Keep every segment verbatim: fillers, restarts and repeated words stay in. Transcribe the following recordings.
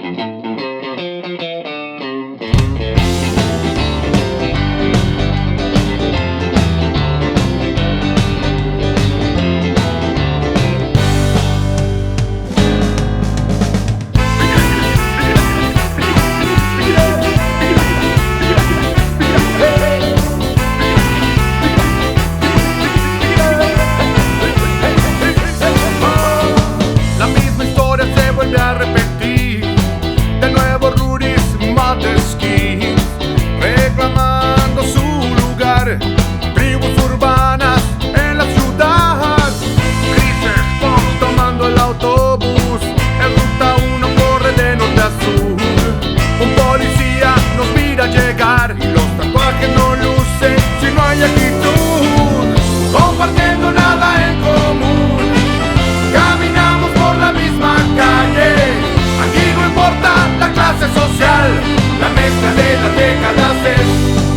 A repetir de nuevo Rudy's Motherskin, reclamando su lugar. Tribus urbanas en la ciudad, grises punk tomando el autobús. En ruta uno corre de norte a sur. Un policía nos mira llegar y los tatuajes no lucen si no hay actitud. Compartiendo nada en común, caminamos por la misma calle. Aquí no importa la clase social, la mezcla de las décadas es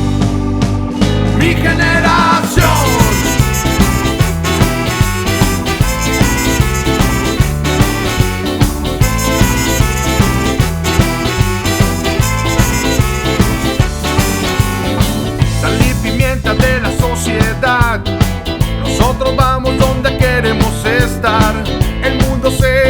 mi generación. Sal y pimienta de la sociedad, nosotros vamos donde queremos estar. El mundo se